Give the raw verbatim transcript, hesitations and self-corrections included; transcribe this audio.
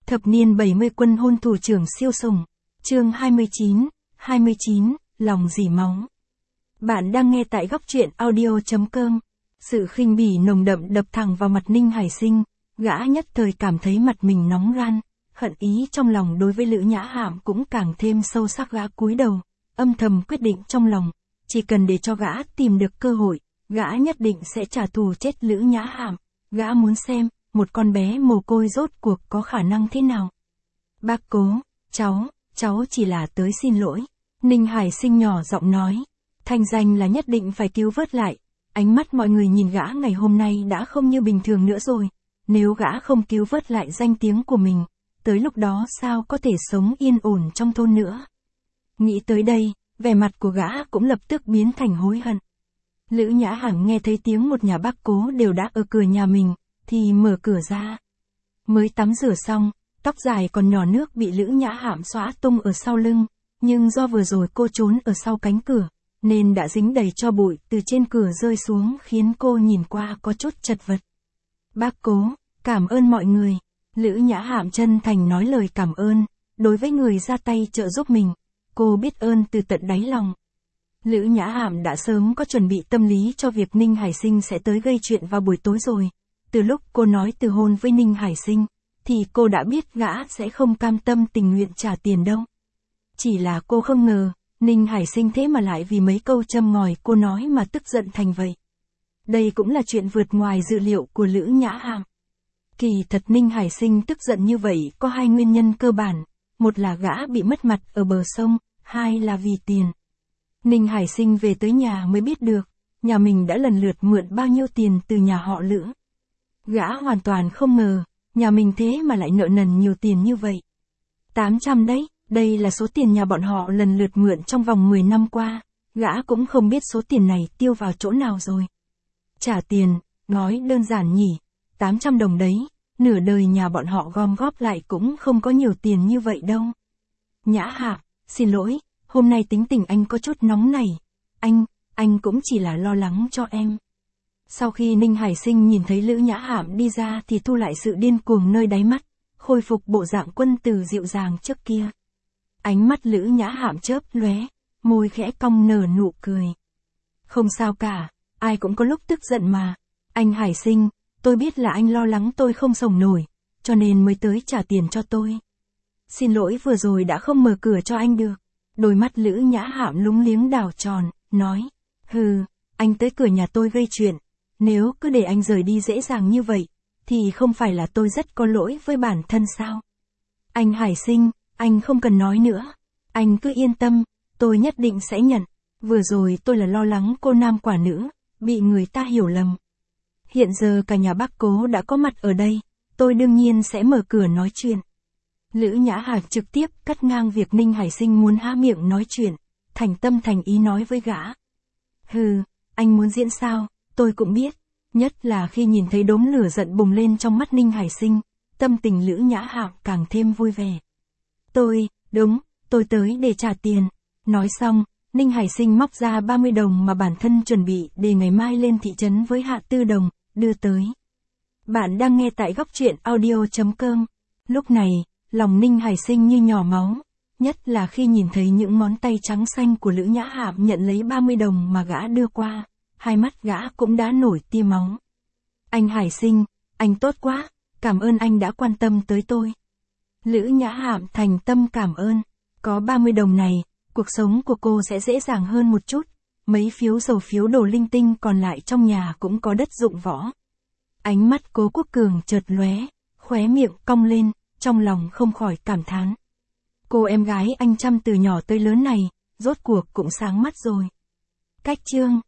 Thập niên bảy mươi quân hôn thủ trưởng siêu sủng. Chương hai mươi chín, hai mươi chín, lòng dỉ máu. Bạn đang nghe tại góc truyện audio chấm com. Sự khinh bỉ nồng đậm đập thẳng vào mặt Ninh Hải Sinh, gã nhất thời cảm thấy mặt mình nóng ran, hận ý trong lòng đối với Lữ Nhã Hạm cũng càng thêm sâu sắc. Gã cúi đầu, âm thầm quyết định trong lòng, chỉ cần để cho gã tìm được cơ hội, gã nhất định sẽ trả thù chết Lữ Nhã Hạm. Gã muốn xem, một con bé mồ côi rốt cuộc có khả năng thế nào. Bác Cố, cháu, cháu chỉ là tới xin lỗi. Ninh Hải Sinh nhỏ giọng nói. Thanh danh là nhất định phải cứu vớt lại. Ánh mắt mọi người nhìn gã ngày hôm nay đã không như bình thường nữa rồi. Nếu gã không cứu vớt lại danh tiếng của mình, tới lúc đó sao có thể sống yên ổn trong thôn nữa. Nghĩ tới đây, vẻ mặt của gã cũng lập tức biến thành hối hận. Lữ Nhã Hẳn nghe thấy tiếng một nhà bác Cố đều đã ở cửa nhà mình, thì mở cửa ra. Mới tắm rửa xong, tóc dài còn nhỏ nước bị Lữ Nhã Hạm xõa tung ở sau lưng, nhưng do vừa rồi cô trốn ở sau cánh cửa, nên đã dính đầy tro bụi từ trên cửa rơi xuống khiến cô nhìn qua có chút chật vật. Bác Cố, cảm ơn mọi người. Lữ Nhã Hạm chân thành nói lời cảm ơn, đối với người ra tay trợ giúp mình, cô biết ơn từ tận đáy lòng. Lữ Nhã Hạm đã sớm có chuẩn bị tâm lý cho việc Ninh Hải Sinh sẽ tới gây chuyện vào buổi tối rồi. Từ lúc cô nói từ hôn với Ninh Hải Sinh, thì cô đã biết gã sẽ không cam tâm tình nguyện trả tiền đâu. Chỉ là cô không ngờ, Ninh Hải Sinh thế mà lại vì mấy câu châm ngòi cô nói mà tức giận thành vậy. Đây cũng là chuyện vượt ngoài dự liệu của Lữ Nhã Hạm. Kỳ thật Ninh Hải Sinh tức giận như vậy có hai nguyên nhân cơ bản, một là gã bị mất mặt ở bờ sông, hai là vì tiền. Ninh Hải Sinh về tới nhà mới biết được, nhà mình đã lần lượt mượn bao nhiêu tiền từ nhà họ Lữ. Gã hoàn toàn không ngờ, nhà mình thế mà lại nợ nần nhiều tiền như vậy. tám trăm đấy, đây là số tiền nhà bọn họ lần lượt mượn trong vòng mười năm qua, gã cũng không biết số tiền này tiêu vào chỗ nào rồi. Trả tiền, nói đơn giản nhỉ, tám trăm đồng đấy, nửa đời nhà bọn họ gom góp lại cũng không có nhiều tiền như vậy đâu. Nhã Hạm, xin lỗi, hôm nay tính tình anh có chút nóng nảy, anh, anh cũng chỉ là lo lắng cho em. Sau khi Ninh Hải Sinh nhìn thấy Lữ Nhã Hạm đi ra thì thu lại sự điên cuồng nơi đáy mắt, khôi phục bộ dạng quân tử dịu dàng trước kia. Ánh mắt Lữ Nhã Hạm chớp lóe, môi khẽ cong nở nụ cười. Không sao cả, ai cũng có lúc tức giận mà. Anh Hải Sinh, tôi biết là anh lo lắng tôi không sống nổi, cho nên mới tới trả tiền cho tôi. Xin lỗi vừa rồi đã không mở cửa cho anh được. Đôi mắt Lữ Nhã Hạm lúng liếng đảo tròn, nói, hừ, anh tới cửa nhà tôi gây chuyện. Nếu cứ để anh rời đi dễ dàng như vậy, thì không phải là tôi rất có lỗi với bản thân sao? Anh Hải Sinh, anh không cần nói nữa. Anh cứ yên tâm, tôi nhất định sẽ nhận. Vừa rồi tôi là lo lắng cô nam quả nữ, bị người ta hiểu lầm. Hiện giờ cả nhà bác Cố đã có mặt ở đây, tôi đương nhiên sẽ mở cửa nói chuyện. Lữ Nhã Hạm trực tiếp cắt ngang việc Ninh Hải Sinh muốn há miệng nói chuyện, thành tâm thành ý nói với gã. Hừ, anh muốn diễn sao? Tôi cũng biết, nhất là khi nhìn thấy đốm lửa giận bùng lên trong mắt Ninh Hải Sinh, tâm tình Lữ Nhã Hạm càng thêm vui vẻ. Tôi, đúng, tôi tới để trả tiền. Nói xong, Ninh Hải Sinh móc ra ba mươi đồng mà bản thân chuẩn bị để ngày mai lên thị trấn với Hạ Tư Đồng, đưa tới. Bạn đang nghe tại góc truyện audio chấm com. Lúc này, lòng Ninh Hải Sinh như nhỏ máu, nhất là khi nhìn thấy những ngón tay trắng xanh của Lữ Nhã Hạm nhận lấy ba mươi đồng mà gã đưa qua. Hai mắt gã cũng đã nổi tia máu. Anh Hải Sinh, anh tốt quá, cảm ơn anh đã quan tâm tới tôi. Lữ Nhã Hạm thành tâm cảm ơn. Có ba mươi đồng này, cuộc sống của cô sẽ dễ dàng hơn một chút. Mấy phiếu dầu phiếu đồ linh tinh còn lại trong nhà cũng có đất dụng võ. Ánh mắt Cố Quốc Cường chợt lóe, khóe miệng cong lên, trong lòng không khỏi cảm thán. Cô em gái anh chăm từ nhỏ tới lớn này, rốt cuộc cũng sáng mắt rồi. Cách chương